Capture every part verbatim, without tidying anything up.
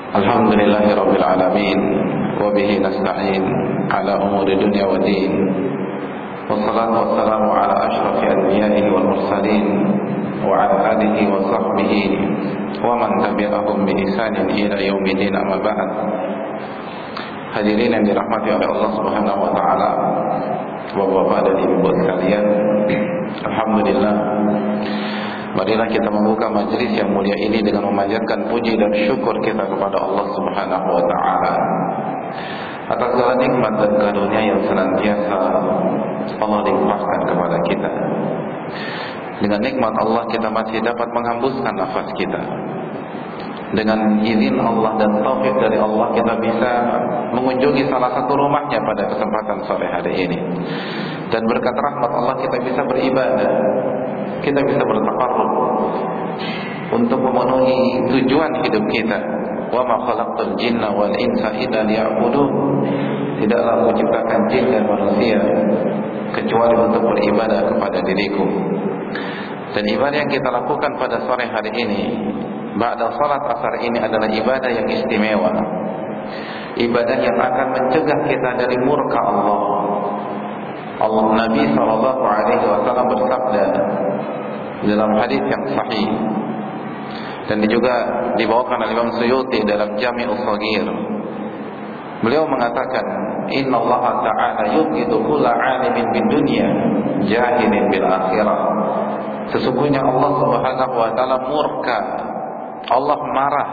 Alhamdulillahi Rabbil Alamin, wabihi nasta'in ala umuri dunia wa din. Wassalatu wassalamu ala ashrafi anbiya'ihi wal mursalin, wa ala alihi wa sahbihi wa man tabi'ahum bi ihsanin ila yaumidin, amma ba'd. Hadirin yang dirahmati oleh Allah Subhanahu wa taala, Bapak-bapak dan ibu sekalian, alhamdulillah, marilah kita membuka majelis yang mulia ini dengan memanjatkan puji dan syukur kita kepada Allah Subhanahu wa taala atas segala nikmat dan karunia yang senantiasa Allah limpahkan kepada kita. Dengan nikmat Allah kita masih dapat menghembuskan nafas kita. Dengan izin Allah dan taufik dari Allah kita bisa mengunjungi salah satu rumahnya pada kesempatan sore hari ini. Dan berkat rahmat Allah kita bisa beribadah, kita bisa bertakarrub untuk memenuhi tujuan hidup kita. Wa ma khalaqtul jinna wal insa illa liya'budun. Tidaklah aku ciptakan jin dan manusia kecuali untuk beribadah kepada diriku. Dan ibadah yang kita lakukan pada sore hari ini, ba'da salat asar ini, adalah ibadah yang istimewa, ibadah yang akan mencegah kita dari murka Allah. Allah Nabi sallallahu alaihi wasallam bersabda dalam hadis yang sahih, dan juga dibawakan oleh Imam Suyuti dalam Jami'us Shaghir. Beliau mengatakan, Inna Allah Ta'ala yubghidu kulla 'alimin bid dunya jahilin bil akhirah. Sesungguhnya Allah Subhanahu wa taala murka, Allah marah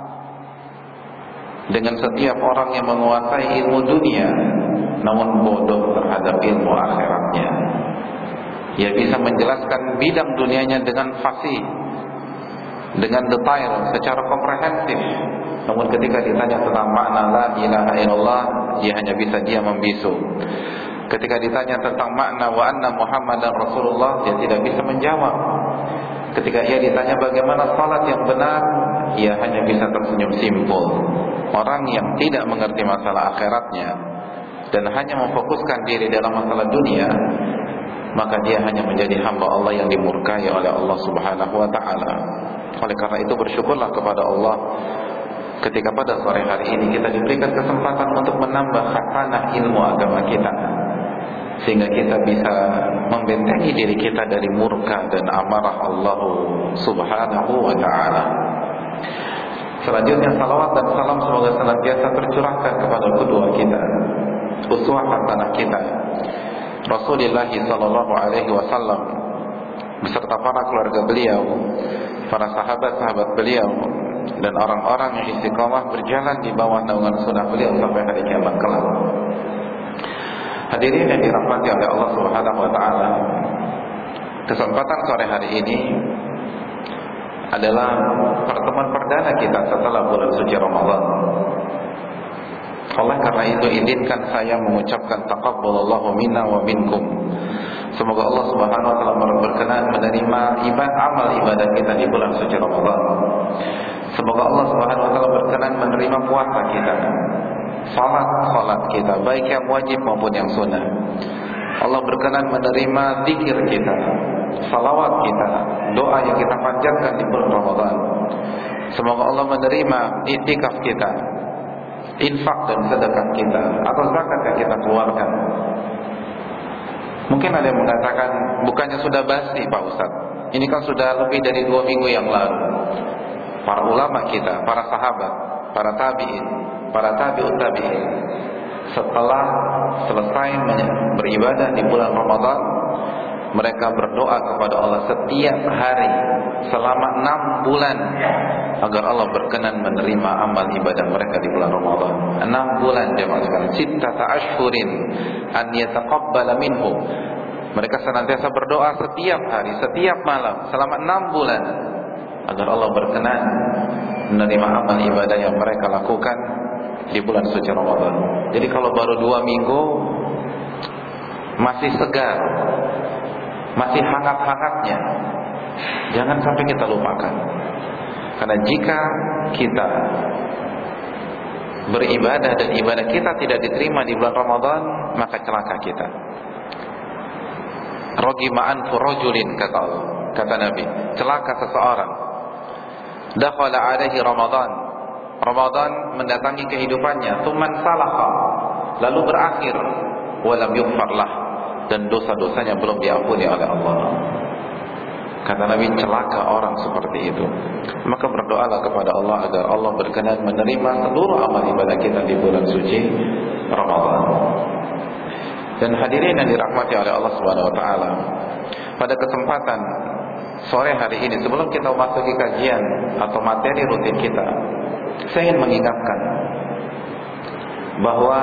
dengan setiap orang yang menguasai ilmu dunia namun bodoh terhadap ilmu akhiratnya. Ia bisa menjelaskan bidang dunianya dengan fasih, dengan detail, secara komprehensif, namun ketika ditanya tentang makna la ilaha illallah, ia hanya bisa dia membisu. Ketika ditanya tentang makna wa anna Muhammadan Rasulullah, dia tidak bisa menjawab. Ketika ia ditanya bagaimana salat yang benar, ia hanya bisa tersenyum simpul. Orang yang tidak mengerti masalah akhiratnya dan hanya memfokuskan diri dalam masalah dunia, maka dia hanya menjadi hamba Allah yang dimurkai oleh Allah Subhanahu wa taala. Oleh karena itu bersyukurlah kepada Allah ketika pada sore hari ini kita diberikan kesempatan untuk menambah khasanah ilmu agama kita, sehingga kita bisa membentengi diri kita dari murka dan amarah Allah Subhanahu wa taala. Selanjutnya salawat dan salam semoga senantiasa tercurahkan kepada kedua kita, uswah hasanah kita, Rasulullah sallallahu alaihi wasallam beserta para keluarga beliau, para sahabat-sahabat beliau, dan orang-orang yang istiqamah berjalan di bawah naungan sunnah beliau sampai hari kiamat kelak. Hadirin yang dirahmati oleh Allah Subhanahu wa taala, kesempatan sore hari ini adalah pertemuan perdana kita setelah bulan suci Ramadan. Oleh karena itu izinkan saya mengucapkan taqabbalallahu minna wa minkum. Semoga Allah Subhanahu wa taala berkenan menerima ibadah amal ibadah kita di bulan suci Ramadan. Semoga Allah Subhanahu wa taala berkenan menerima puasa kita, salat-salat kita, baik yang wajib maupun yang sunnah. Allah berkenan menerima zikir kita, salawat kita, doa yang kita panjatkan di bulan Ramadan. Semoga Allah menerima i'tikaf kita, infak dan sedekah kita, atau zakat yang kita keluarkan. Mungkin ada yang mengatakan, bukannya sudah basi Pak Ustadz, ini kan sudah lebih dari dua minggu yang lalu. Para ulama kita, para sahabat, para tabi'in, para tabi'ut tabi'in, setelah selesai beribadah di bulan Ramadan, mereka berdoa kepada Allah setiap hari selama enam bulan agar Allah berkenan menerima amal ibadah mereka di bulan Ramadan. Enam bulan jemaah sekalian, sittata ashhurin an yataqabbala minhu. Mereka senantiasa berdoa setiap hari, setiap malam selama enam bulan agar Allah berkenan menerima amal ibadah yang mereka lakukan di bulan suci Ramadan. Jadi kalau baru dua minggu masih segar, masih hangat-hangatnya, jangan sampai kita lupakan. Karena jika kita beribadah dan ibadah kita tidak diterima di bulan Ramadan, maka celaka kita. Ragima anfu rajulin, kata Allah, kata Nabi, celaka seseorang dakhala alaihi Ramadan Ramadan mendatangi kehidupannya, tsumman salakha, lalu berakhir, walam yughfarlah, dan dosa-dosanya belum diampuni oleh Allah. Kata Nabi, celaka orang seperti itu. Maka berdoalah kepada Allah agar Allah berkenan menerima seluruh amal ibadah kita di bulan suci Ramadan. Dan hadirin yang dirahmati oleh Allah Subhanahu wa taala, pada kesempatan sore hari ini sebelum kita memasuki kajian atau materi rutin kita, saya ingin mengingatkan bahwa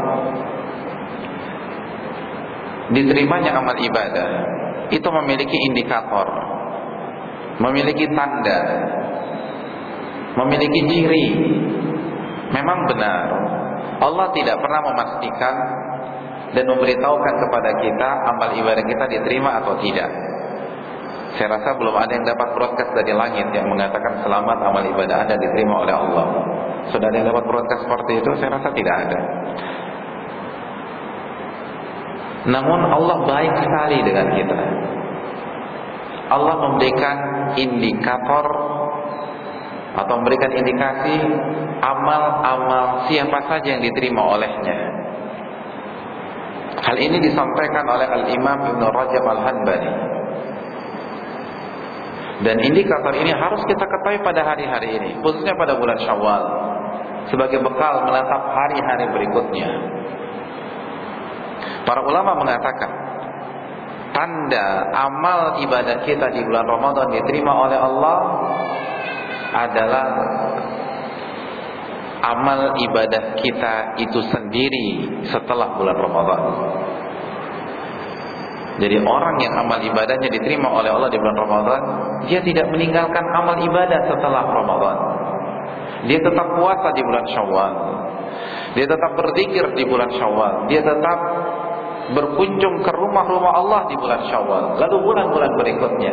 diterimanya amal ibadah itu memiliki indikator, memiliki tanda, memiliki ciri. Memang benar, Allah tidak pernah memastikan dan memberitahukan kepada kita amal ibadah kita diterima atau tidak. Saya rasa belum ada yang dapat broadcast dari langit yang mengatakan selamat, amal ibadah Anda diterima oleh Allah. Sudah ada yang dapat broadcast seperti itu? Saya rasa tidak ada. Namun Allah baik sekali dengan kita. Allah memberikan indikator atau memberikan indikasi amal-amal siapa saja yang diterima olehnya. Hal ini disampaikan oleh Al-Imam Ibn Rajab Al-Hanbali. Dan indikator ini harus kita ketahui pada hari-hari ini, khususnya pada bulan Syawal, sebagai bekal menatap hari-hari berikutnya. Para ulama mengatakan tanda amal ibadah kita di bulan Ramadan diterima oleh Allah adalah amal ibadah kita itu sendiri setelah bulan Ramadan. Jadi orang yang amal ibadahnya diterima oleh Allah di bulan Ramadan, dia tidak meninggalkan amal ibadah setelah Ramadan. Dia tetap puasa di bulan Syawal, dia tetap berzikir di bulan Syawal, dia tetap berkunjung ke rumah-rumah Allah di bulan Syawal, lalu bulan-bulan berikutnya.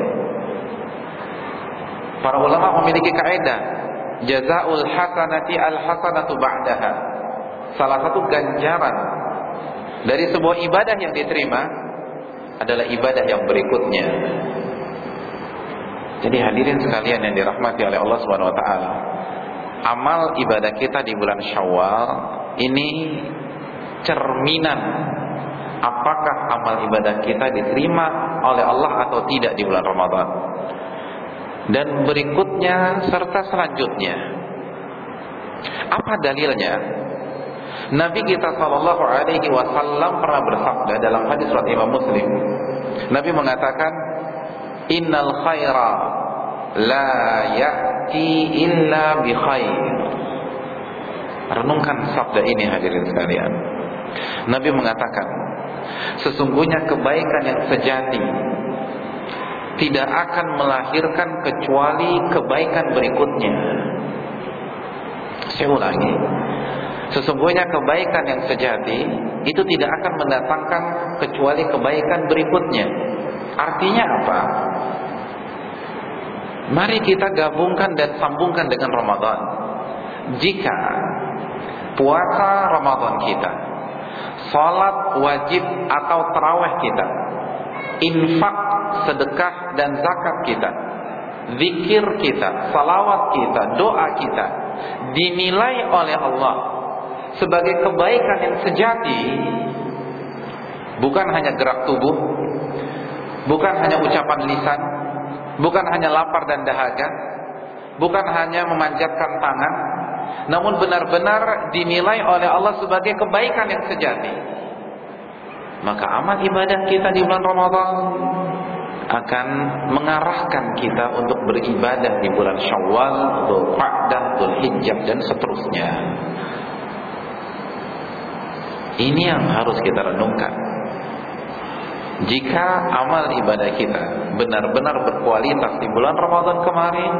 Para ulama memiliki kaidah, jazaul hasanati al hasanatu ba'daha. Salah satu ganjaran dari sebuah ibadah yang diterima adalah ibadah yang berikutnya. Jadi hadirin sekalian yang dirahmati oleh Allah Subhanahu wa taala, amal ibadah kita di bulan Syawal ini cerminan apakah amal ibadah kita diterima oleh Allah atau tidak di bulan Ramadan. Dan berikutnya serta selanjutnya. Apa dalilnya? Nabi kita sallallahu alaihi wasallam pernah bersabda dalam hadis riwayat Imam Muslim. Nabi mengatakan, "Innal khaira la ya'ti illa bi khair." Renungkan sabda ini hadirin sekalian. Nabi mengatakan, sesungguhnya kebaikan yang sejati tidak akan melahirkan kecuali kebaikan berikutnya. Saya ulangi, sesungguhnya kebaikan yang sejati itu tidak akan mendatangkan kecuali kebaikan berikutnya. Artinya apa? Mari kita gabungkan dan sambungkan dengan Ramadan. Jika puasa Ramadan kita, salat wajib atau tarawih kita, infak, sedekah dan zakat kita, zikir kita, salawat kita, doa kita dinilai oleh Allah sebagai kebaikan yang sejati, bukan hanya gerak tubuh, bukan hanya ucapan lisan, bukan hanya lapar dan dahaga, bukan hanya memanjatkan tangan, namun benar-benar dinilai oleh Allah sebagai kebaikan yang sejati, maka amal ibadah kita di bulan Ramadan akan mengarahkan kita untuk beribadah di bulan Syawal, Dzulqa'dah, Dzulhijjah dan seterusnya. Ini yang harus kita renungkan. Jika amal ibadah kita benar-benar berkualitas di bulan Ramadan kemarin,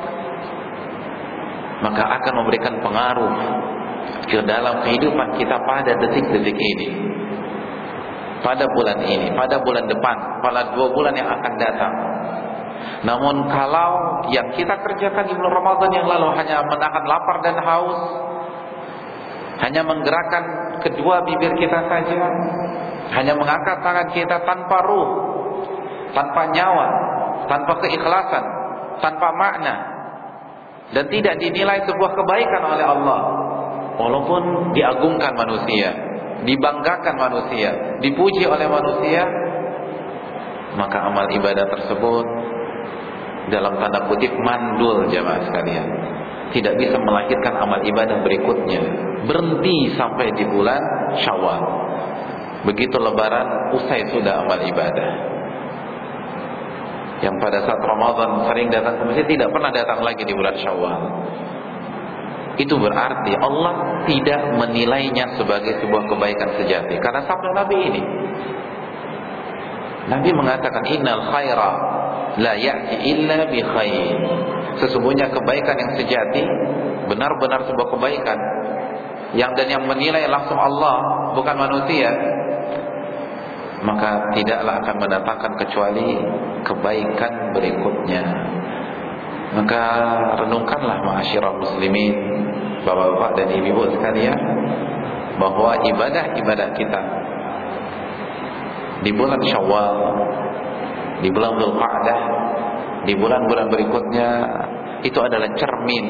maka akan memberikan pengaruh ke dalam kehidupan kita pada detik-detik ini, pada bulan ini, pada bulan depan, pada dua bulan yang akan datang. Namun kalau yang kita kerjakan di bulan Ramadan yang lalu hanya menahan lapar dan haus, hanya menggerakkan kedua bibir kita saja, hanya mengangkat tangan kita tanpa ruh, tanpa nyawa, tanpa keikhlasan, tanpa makna, dan tidak dinilai sebuah kebaikan oleh Allah, walaupun diagungkan manusia, dibanggakan manusia, dipuji oleh manusia, maka amal ibadah tersebut dalam tanda kutip mandul jamaah sekalian, tidak bisa melahirkan amal ibadah berikutnya, berhenti sampai di bulan Syawal. Begitu lebaran usai sudah amal ibadah. Yang pada saat Ramadan sering datang ke masjid tidak pernah datang lagi di bulan Syawal. Itu berarti Allah tidak menilainya sebagai sebuah kebaikan sejati. Karena sabda Nabi ini, Nabi mengatakan innal khaira la ya'ti illa bi khair. Sesungguhnya kebaikan yang sejati benar-benar sebuah kebaikan yang dan yang menilai langsung Allah, bukan manusia, maka tidaklah akan mendatangkan kecuali kebaikan berikutnya. Maka renungkanlah ma'asyiral muslimin, bapak-bapak dan ibu-ibu sekalian, bahwa ibadah-ibadah kita di bulan Syawal, di bulan Dzulqa'dah, di bulan-bulan berikutnya, itu adalah cermin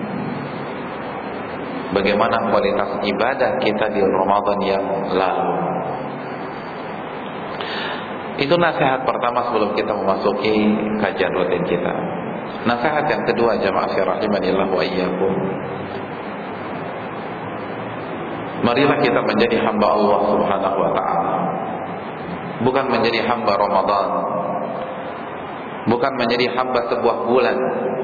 bagaimana kualitas ibadah kita di Ramadan yang lalu. Itu nasihat pertama sebelum kita memasuki kajian rutin kita. Nasihat yang kedua, jamaah rahimanillah wa iyyakum, marilah kita menjadi hamba Allah Subhanahu wa ta'ala, bukan menjadi hamba Ramadan, bukan menjadi hamba sebuah bulan.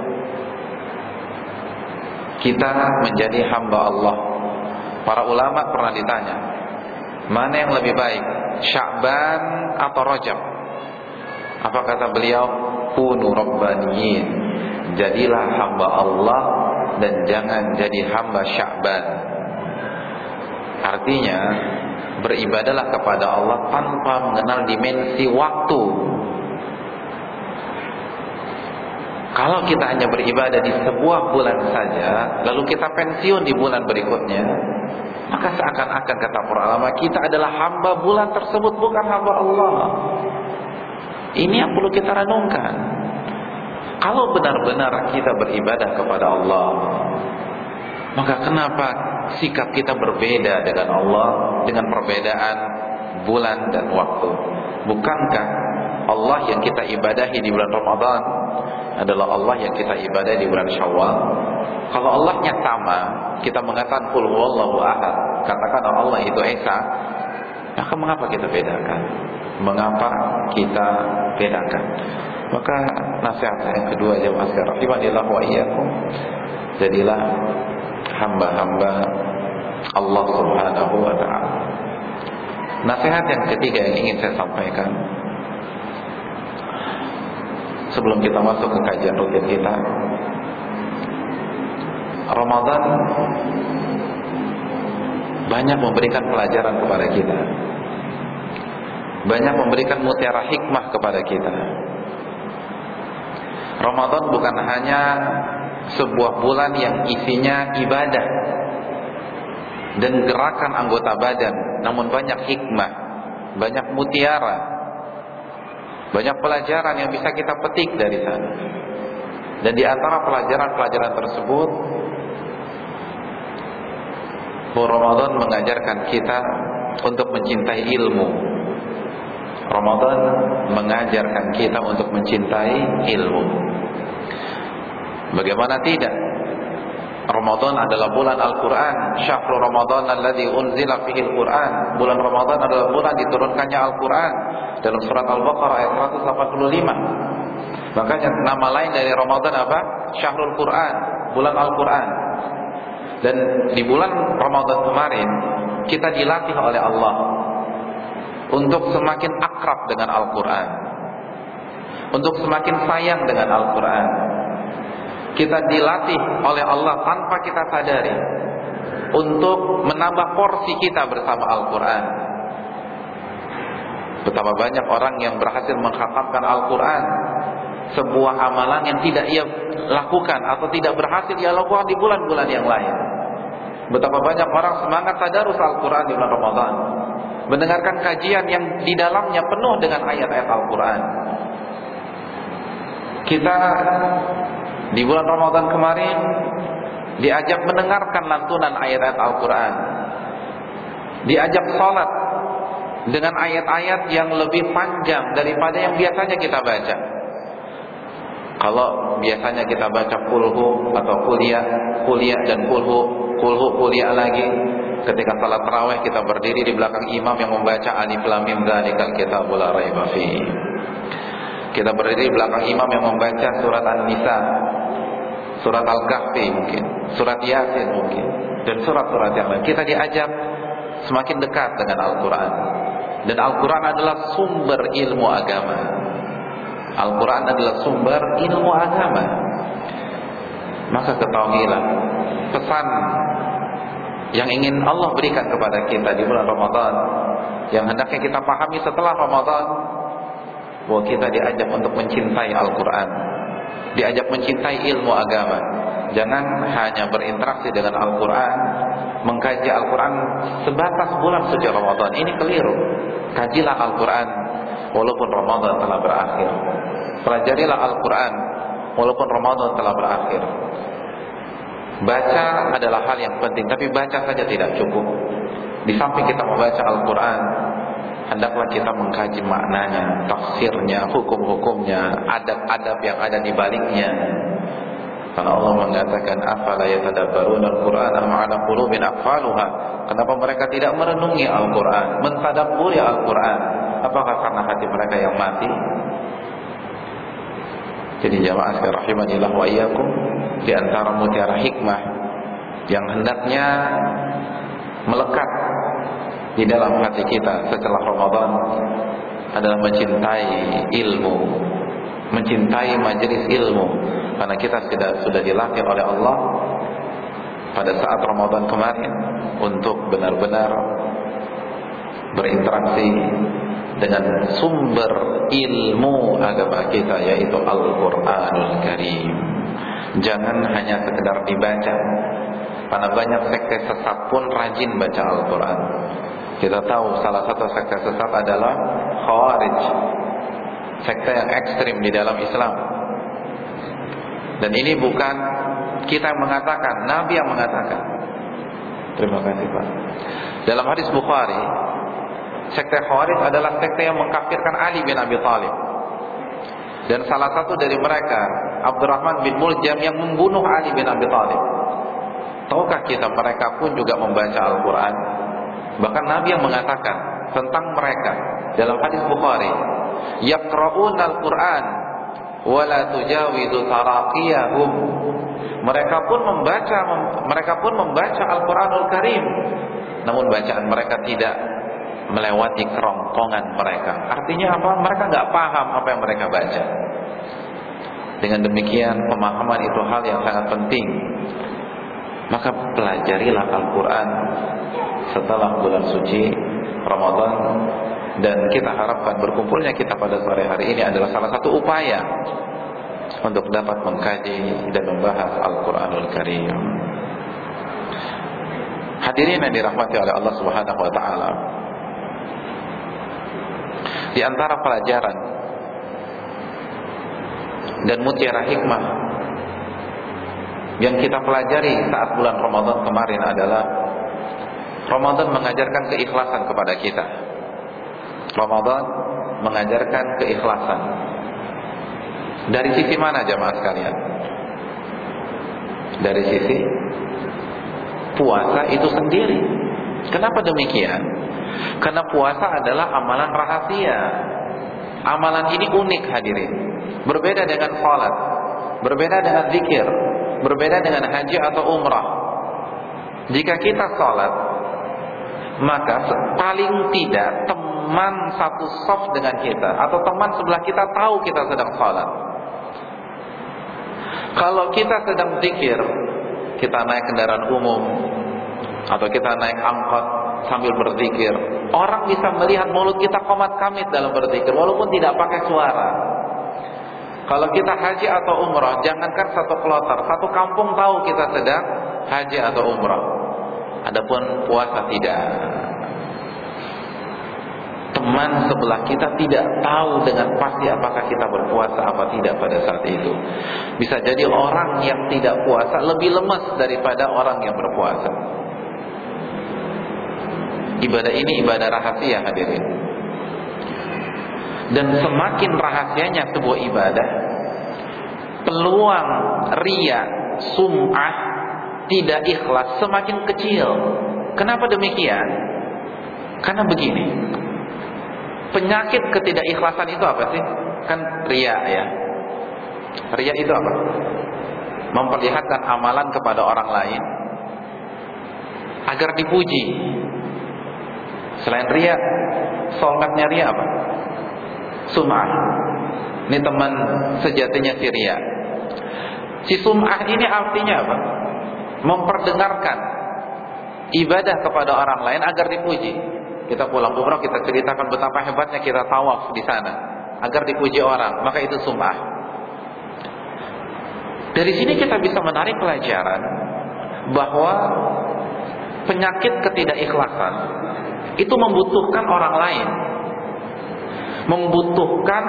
Kita menjadi hamba Allah. Para ulama pernah ditanya, mana yang lebih baik, Sya'ban atau Rajab? Apa kata beliau? Kunu rabbaniyin, jadilah hamba Allah dan jangan jadi hamba Sya'ban. Artinya beribadalah kepada Allah tanpa mengenal dimensi waktu. Kalau kita hanya beribadah di sebuah bulan saja, lalu kita pensiun di bulan berikutnya, maka seakan-akan kata para ulama, kita adalah hamba bulan tersebut, bukan hamba Allah. Ini yang perlu kita renungkan. Kalau benar-benar kita beribadah kepada Allah, maka kenapa sikap kita berbeda dengan Allah, dengan perbedaan bulan dan waktu? Bukankah Allah yang kita ibadahi di bulan Ramadan adalah Allah yang kita ibadah di bulan Syawal? Kalau Allahnya sama, kita mengatakan qul huwallahu ahad, katakan Allah itu Esa, maka mengapa kita bedakan? Mengapa kita bedakan? Maka nasihat yang kedua, jemaah rahimanillah wa iyyakum, jadilah hamba-hamba Allah Subhanahu wa ta'ala. Nasihat yang ketiga yang ingin saya sampaikan sebelum kita masuk ke kajian rutin kita, Ramadan banyak memberikan pelajaran kepada kita, banyak memberikan mutiara hikmah kepada kita. Ramadan bukan hanya sebuah bulan yang isinya ibadah dan gerakan anggota badan, namun banyak hikmah, banyak mutiara, banyak pelajaran yang bisa kita petik dari sana. Dan di antara pelajaran-pelajaran tersebut, Ramadan mengajarkan kita untuk mencintai ilmu. Ramadan mengajarkan kita untuk mencintai ilmu. Bagaimana tidak? Ramadan adalah bulan Al-Quran. Syahrul Ramadan alladzi unzila fihi Al-Quran. Bulan Ramadan adalah bulan diturunkannya Al-Quran. Dalam surat Al-Baqarah ayat seratus delapan puluh lima. Makanya nama lain dari Ramadan apa? Syahrul Quran, bulan Al-Quran. Dan di bulan Ramadan kemarin kita dilatih oleh Allah untuk semakin akrab dengan Al-Quran, untuk semakin sayang dengan Al-Quran. Kita dilatih oleh Allah tanpa kita sadari untuk menambah porsi kita bersama Al-Quran. Betapa banyak orang yang berhasil mengkhatamkan Al-Quran, sebuah amalan yang tidak ia lakukan atau tidak berhasil ia lakukan di bulan-bulan yang lain. Betapa banyak orang semangat tadarus Al-Quran di bulan Ramadan, mendengarkan kajian yang di dalamnya penuh dengan ayat-ayat Al-Quran. Kita Di bulan Ramadan kemarin diajak mendengarkan lantunan ayat-ayat Al-Quran, diajak sholat dengan ayat-ayat yang lebih panjang daripada yang biasanya kita baca. Kalau biasanya kita baca kulhu atau kuliah, kuliah dan kulhu, kulhu kuliah lagi. Ketika salat tarawih kita berdiri di belakang imam yang membaca Alif Lam Mim Dzalikal Kitabul La Raiba Fihi. Kita berdiri di belakang imam yang membaca surat An-Nisa, surat Al-Kahfi mungkin, surat Yasin mungkin, dan surat-surat yang lain. Kita diajak semakin dekat dengan Al-Quran. Dan Al-Quran adalah sumber ilmu agama. Al-Quran adalah sumber ilmu agama. Maka ketahuilah pesan yang ingin Allah berikan kepada kita di bulan Ramadan, yang hendaknya kita pahami setelah Ramadan, bahwa kita diajak untuk mencintai Al-Quran, diajak mencintai ilmu agama. Jangan hanya berinteraksi dengan Al-Quran, mengkaji Al-Quran sebatas bulan suci Ramadan. Ini keliru. Kajilah Al-Quran walaupun Ramadan telah berakhir. Pelajarilah Al-Quran walaupun Ramadan telah berakhir. Baca adalah hal yang penting, tapi baca saja tidak cukup. Di samping kita membaca Al-Quran, hendaklah kita mengkaji maknanya, tafsirnya, hukum-hukumnya, adab-adab yang ada di baliknya. Karena Allah mengatakan, afala yatadabbaruna al-Qur'ana am 'ala qulubin aqfaluha. Kenapa mereka tidak merenungi Al-Quran, mentadabburi Al-Quran? Apakah karena hati mereka yang mati? Jadi jamaah sekalian rahimanillah wa iyyakum, di antara mutiara hikmah yang hendaknya melekat di dalam hati kita setelah Ramadan adalah mencintai ilmu, mencintai majelis ilmu. Karena kita sudah sudah dilatih oleh Allah pada saat Ramadan kemarin untuk benar-benar berinteraksi dengan sumber ilmu agama kita, yaitu Al-Quranul Karim. Jangan hanya sekedar dibaca. Karena banyak sekte sesat pun rajin baca Al-Quran. Kita tahu salah satu sekte sesat adalah Khawarij, sekte yang ekstrim di dalam Islam. Dan ini bukan kita yang mengatakan, Nabi yang mengatakan. Terima kasih Pak. Dalam hadis Bukhari, sekte Khawarij adalah sekte yang mengkafirkan Ali bin Abi Thalib. Dan salah satu dari mereka, Abdurrahman bin Muljam, yang membunuh Ali bin Abi Thalib. Tahukah kita mereka pun juga membaca Al-Quran? Bahkan Nabi yang mengatakan tentang mereka dalam hadis Bukhari, yaqra'una Al-Quran wa la tujawizu taraqiyahum. Mereka pun membaca mereka pun membaca Al-Quranul Karim, namun bacaan mereka tidak melewati kerongkongan mereka. Artinya apa? Mereka nggak paham apa yang mereka baca. Dengan demikian, pemahaman itu hal yang sangat penting. Maka pelajarilah Al-Quran setelah bulan suci Ramadan. Dan kita harapkan berkumpulnya kita pada sore hari ini adalah salah satu upaya untuk dapat mengkaji dan membahas Al-Quranul Karim. Hadirin yang dirahmati oleh Allah Subhanahu wa taala, di antara pelajaran dan mutiara hikmah yang kita pelajari saat bulan Ramadan kemarin adalah Ramadan mengajarkan keikhlasan kepada kita. Ramadan mengajarkan keikhlasan. Dari sisi mana jamaah sekalian? Dari sisi puasa itu sendiri. Kenapa demikian? Karena puasa adalah amalan rahasia. Amalan ini unik hadirin. Berbeda dengan salat, berbeda dengan zikir, berbeda dengan haji atau umrah. Jika kita salat, maka paling tidak teman satu saf dengan kita atau teman sebelah kita tahu kita sedang salat. Kalau kita sedang zikir, kita naik kendaraan umum atau kita naik angkot sambil berzikir, orang bisa melihat mulut kita qomat kamit dalam berzikir walaupun tidak pakai suara. Kalau kita haji atau umrah, jangankan satu kloter, satu kampung tahu kita sedang haji atau umrah. Adapun puasa tidak. Teman teman sebelah kita tidak tahu dengan pasti apakah kita berpuasa apa tidak pada saat itu. Bisa jadi orang yang tidak puasa lebih lemas daripada orang yang berpuasa. Ibadah ini ibadah rahasia, hadirin. Dan semakin rahasianya sebuah ibadah, peluang riya, sum'ah, tidak ikhlas semakin kecil. Kenapa demikian? Karena begini, penyakit ketidakikhlasan itu apa sih? Kan riya ya. Riya itu apa? Memperlihatkan amalan kepada orang lain agar dipuji. Selain riya, solatnya riya apa? Sum'ah. Ini teman sejatinya si riya. Si sum'ah ini artinya apa? Memperdengarkan ibadah kepada orang lain agar dipuji. Kita pulang umrah, kita ceritakan betapa hebatnya kita tawaf di sana agar dipuji orang, maka itu sum'ah. Dari sini kita bisa menarik pelajaran bahwa penyakit ketidakikhlasan itu membutuhkan orang lain, membutuhkan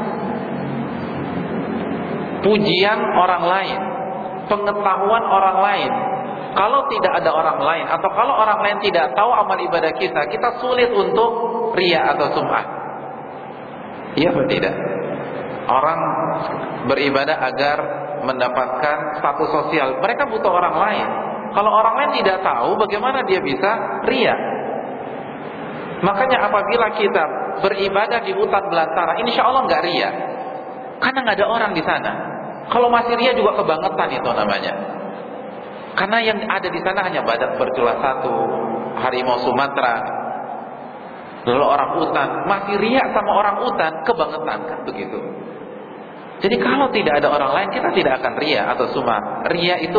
pujian orang lain, pengetahuan orang lain. Kalau tidak ada orang lain, atau kalau orang lain tidak tahu amal ibadah kita, kita sulit untuk riya atau sum'ah. Iya atau tidak? Orang beribadah agar mendapatkan status sosial, mereka butuh orang lain. Kalau orang lain tidak tahu, bagaimana dia bisa riya? Makanya apabila kita beribadah di hutan belantara, insya Allah nggak riya, karena nggak ada orang di sana. Kalau masih riya juga kebangetan itu namanya. Karena yang ada di sana hanya badak bercula satu, harimau Sumatera, lalu orang utan. Masih riya sama orang utan, kebangetan kan begitu. Jadi kalau tidak ada orang lain, kita tidak akan riya atau sum'ah. Riya itu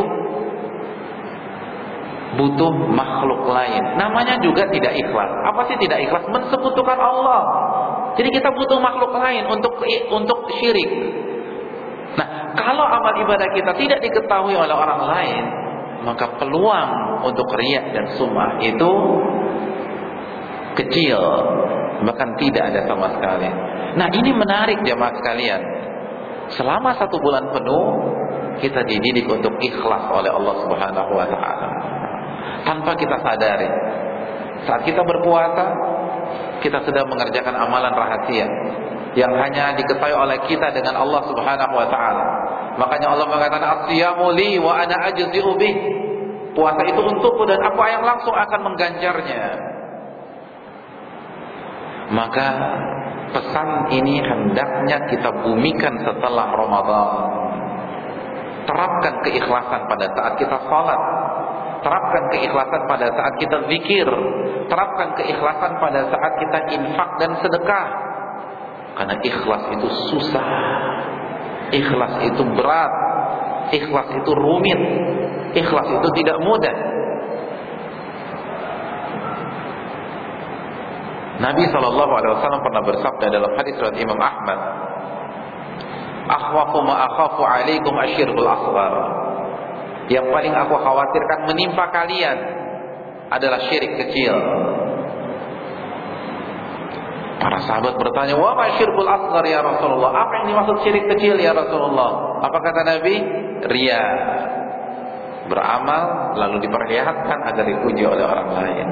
butuh makhluk lain. Namanya juga tidak ikhlas. Apa sih tidak ikhlas? Mensekutukan Allah. Jadi kita butuh makhluk lain untuk untuk syirik. Nah, kalau amal ibadah kita tidak diketahui oleh orang lain, maka peluang untuk riya dan sum'ah itu kecil, bahkan tidak ada sama sekali. Nah, ini menarik jemaah sekalian. Selama satu bulan penuh kita dididik untuk ikhlas oleh Allah Subhanahu wa taala. Tanpa kita sadari, saat kita berpuasa, kita sedang mengerjakan amalan rahasia yang hanya diketahui oleh kita dengan Allah Subhanahu wa taala. Makanya Allah mengatakan as-siyamu li wa ana ajzi'u bih. Puasa itu untukku dan aku yang langsung akan mengganjarnya. Maka pesan ini hendaknya kita bumikan setelah Ramadan. Terapkan keikhlasan pada saat kita salat. Terapkan keikhlasan pada saat kita zikir. Terapkan keikhlasan pada saat kita infak dan sedekah. Karena ikhlas itu susah. Ikhlas itu berat. Ikhlas itu rumit. Ikhlas itu tidak mudah. Nabi shallallahu alaihi wasallam pernah bersabda dalam hadis riwayat Imam Ahmad, "Akhwafu ma akhafu alaikum asyirkul asghar." Yang paling aku khawatirkan menimpa kalian adalah syirik kecil. Para sahabat bertanya, "Wa ma syirkul asghar ya Rasulullah?" Apa yang dimaksud syirik kecil ya Rasulullah? Apa kata Nabi? Riya. Beramal lalu diperlihatkan agar dipuji oleh orang lain.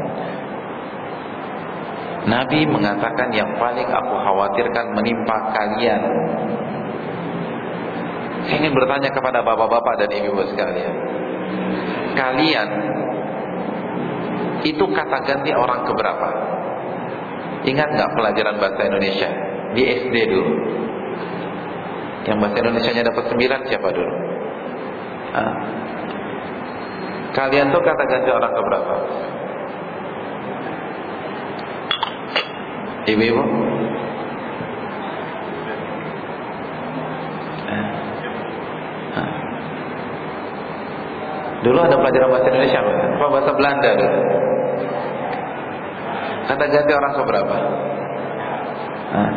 Nabi mengatakan yang paling aku khawatirkan menimpa kalian. Saya ingin bertanya kepada bapak-bapak dan ibu-ibu sekalian. Kalian itu kata ganti orang keberapa? Ingat gak pelajaran bahasa Indonesia di S D dulu? Yang bahasa Indonesianya dapat sembilan siapa dulu? Hah? Kalian tuh kata ganti orang keberapa? Ibu-ibu? Dulu ada pelajaran bahasa Indonesia apa? Bahasa Belanda dulu. Kata ganti orang keberapa? Hah?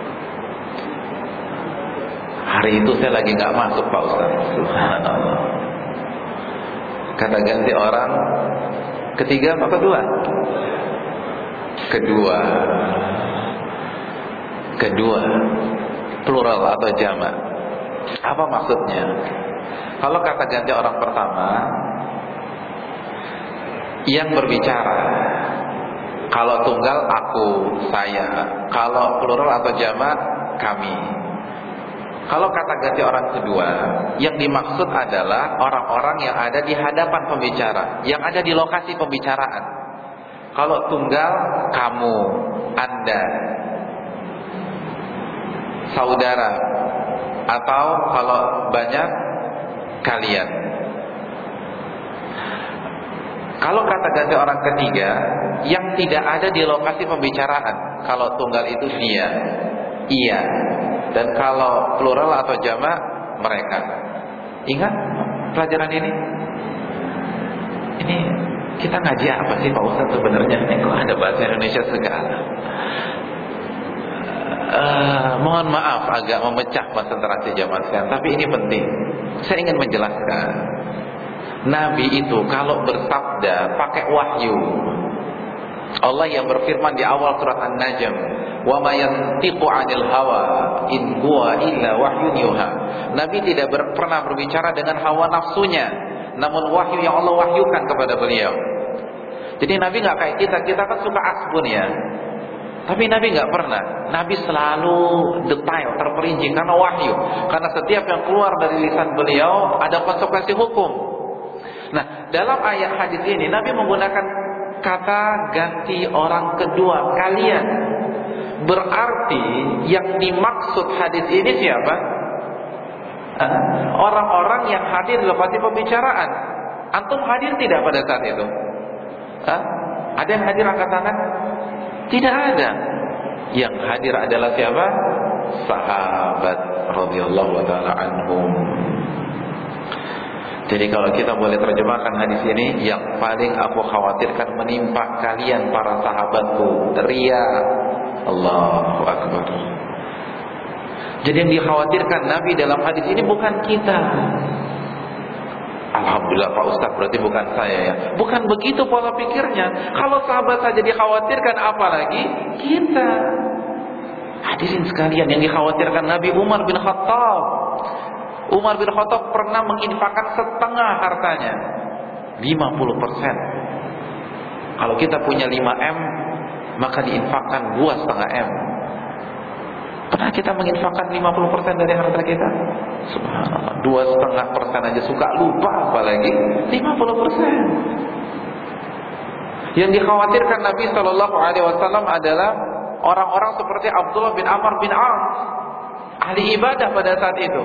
Hari itu saya lagi gak masuk Pak Ustaz. Subhanallah. Kata ganti orang ketiga apa kedua? Kedua. kedua, plural atau jamak. Apa maksudnya? Kalau kata ganti orang pertama yang berbicara, kalau tunggal aku, saya. Kalau plural atau jamak, kami. Kalau kata ganti orang kedua, yang dimaksud adalah orang-orang yang ada di hadapan pembicara, yang ada di lokasi pembicaraan. Kalau tunggal, kamu, Anda, saudara, atau kalau banyak, kalian. Kalau kata ganti orang ketiga yang tidak ada di lokasi pembicaraan, kalau tunggal itu dia, ia, dan kalau plural atau jamak, mereka. Ingat pelajaran ini? Ini kita ngaji apa sih Pak Ustaz sebenarnya? Ini kok ada bahasa Indonesia segala? Uh, mohon maaf agak memecah konsentrasi jamaah sekalian, tapi ini penting. Saya ingin menjelaskan, Nabi itu kalau bersabda pakai wahyu. Allah yang berfirman di awal surat An-Najm, "Wa ma yantiqu 'anil hawa in huwa illa wahyun yuha." Nabi tidak ber, pernah berbicara dengan hawa nafsunya, namun wahyu yang Allah wahyukan kepada beliau. Jadi Nabi nggak kayak kita, kita kan suka asbun ya. Tapi Nabi nggak pernah. Nabi selalu detail, terperinci karena wahyu. Karena setiap yang keluar dari lisan beliau ada konsekuensi hukum. Nah, dalam ayat hadis ini Nabi menggunakan kata ganti orang kedua, kalian. Berarti yang dimaksud hadis ini siapa? Orang-orang yang hadir di lokasi pembicaraan. Antum hadir tidak pada saat itu? Hah? Ada yang hadir angkat tangan? Tidak ada. Yang hadir adalah siapa? Sahabat radhiyallahu taala anhum. Jadi kalau kita boleh terjemahkan hadis ini, yang paling aku khawatirkan menimpa kalian para sahabatku, riya. Allahu akbar. Jadi yang dikhawatirkan Nabi dalam hadis ini bukan kita. Alhamdulillah Pak Ustaz, berarti bukan saya ya. Bukan begitu pola pikirnya. Kalau sahabat saja dikhawatirkan, apalagi kita. Hadirin sekalian, yang dikhawatirkan Nabi Umar bin Khattab. Umar bin Khattab pernah menginfakkan setengah hartanya, lima puluh persen. Kalau kita punya lima M, maka diinfakkan dua setengah M. Pernah kita menginfakkan lima puluh persen dari harta kita? Subhanallah, dua setengah persen aja suka lupa, apalagi lima puluh persen. Yang dikhawatirkan Nabi Shallallahu Alaihi Wasallam adalah orang-orang seperti Abdullah bin Amr bin As, ahli ibadah pada saat itu,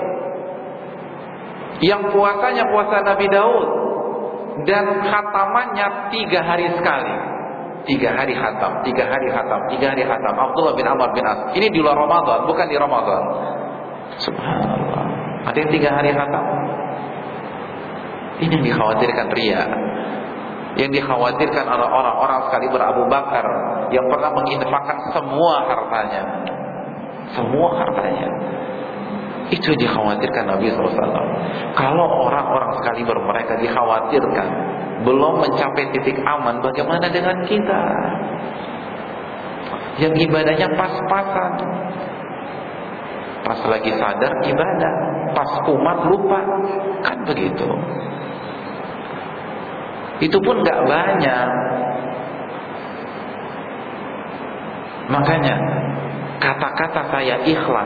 yang puasanya puasa Nabi Daud dan khatamannya tiga hari sekali. Tiga hari khatam, tiga hari khatam, tiga hari khatam. Abdullah bin Amr bin As. Ini di luar Ramadan, bukan di Ramadan. Subhanallah. Ada yang tiga hari khatam. Ini yang dikhawatirkan riya. Yang dikhawatirkan oleh orang-orang sekali Abu Bakar yang pernah menginfakkan semua hartanya, semua hartanya. Itu dikhawatirkan Nabi shallallahu alaihi wasallam. Kalau orang-orang sekali mereka dikhawatirkan belum mencapai titik aman, bagaimana dengan kita yang ibadahnya pas-pasan? Pas lagi sadar ibadah, pas kumat lupa, kan begitu. Itu pun gak banyak. Makanya kata-kata saya ikhlas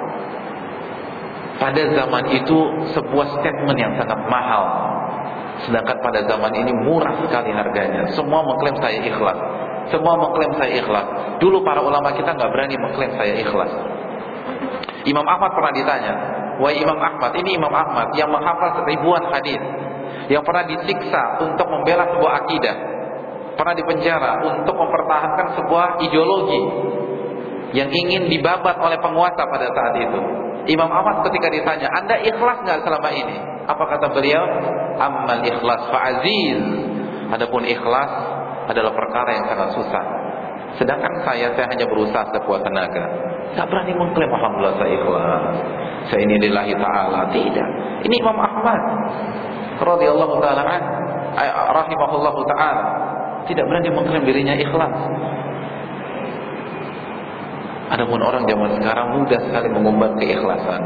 pada zaman itu sebuah statement yang sangat mahal. Sedangkan pada zaman ini murah sekali harganya. Semua mengklaim saya ikhlas. Semua mengklaim saya ikhlas. Dulu para ulama kita gak berani mengklaim saya ikhlas. Imam Ahmad pernah ditanya, wahai Imam Ahmad, ini Imam Ahmad yang menghafal ribuan hadis, yang pernah disiksa untuk membela sebuah akidah, pernah dipenjara untuk mempertahankan sebuah ideologi yang ingin dibabat oleh penguasa pada saat itu. Imam Ahmad ketika ditanya, Anda ikhlas nggak selama ini? Apa kata beliau? Ammal ikhlas fa'aziz. Adapun ikhlas adalah perkara yang sangat susah. Sedangkan saya, saya hanya berusaha sekuat tenaga. Gak berani mengklaim alhamdulillah saya ikhlas, saya ini lillahi ta'ala. Tidak. Ini Imam Ahmad radhiyallahu ta'ala an, rahimahullahu ta'ala, tidak berani mengklaim dirinya ikhlas. Adapun orang zaman sekarang mudah sekali mengumbar keikhlasan.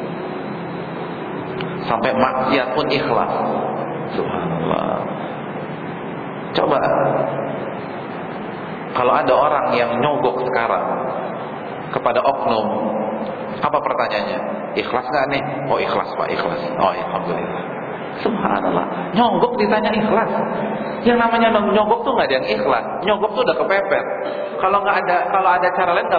Sampai maksiat pun ikhlas. Subhanallah. Coba kalau ada orang yang nyogok sekarang kepada oknum, apa pertanyaannya? Ikhlas gak nih? Oh ikhlas Pak, ikhlas. Oh alhamdulillah. Subhanallah. Nyogok ditanya ikhlas. Yang namanya nyogok tuh gak ada yang ikhlas. Nyogok tuh udah kepepet. Kalau nggak ada, kalau ada cara lain